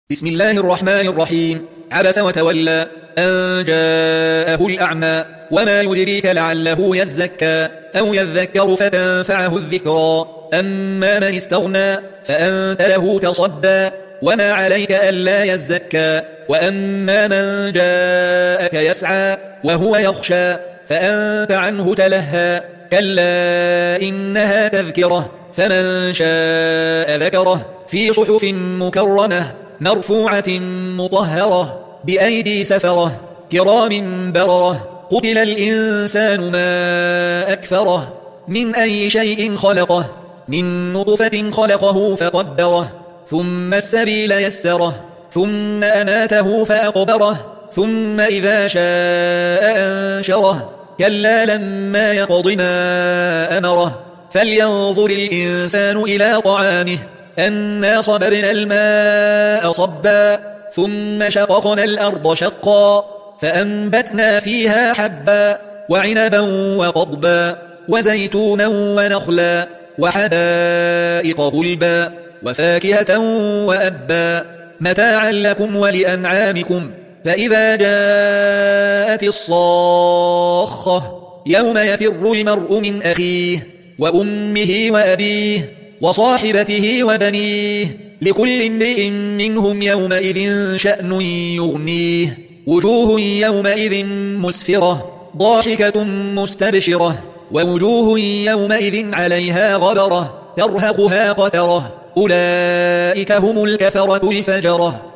بسم الله الرحمن الرحيم. عبس وتولى أن جاءه الأعمى وما يدريك لعله يزكى أو يذكر فتنفعه الذكرى أما من استغنى فأنت له تصدى وما عليك ألا يزكى وأما من جاءك يسعى وهو يخشى فأنت عنه تلهى كلا إنها تذكرة فمن شاء ذكره في صحف مكرمة مرفوعة مطهرة بأيدي سفرة كرام بررة قتل الإنسان ما أكفره من أي شيء خلقه من نطفة خلقه فقدره ثم السبيل يسره ثم أماته فأقبره ثم إذا شاء أنشره كلا لما يقض ما أمره فلينظر الإنسان إلى طعامه أنا صببنا الماء صبا ثم شققنا الأرض شقا فأنبتنا فيها حبا وعنبا وقضبا وزيتونا ونخلا وحدائق غلبا وفاكهة وأبا متاعا لكم ولأنعامكم فإذا جاءت الصاخة يوم يفر المرء من أخيه وأمه وأبيه وصاحبته وبنيه لكل امرئ منهم يومئذ شأن يغنيه وجوه يومئذ مسفرة ضاحكة مستبشرة ووجوه يومئذ عليها غبرة ترهقها قترة أولئك هم الكفرة الفجرة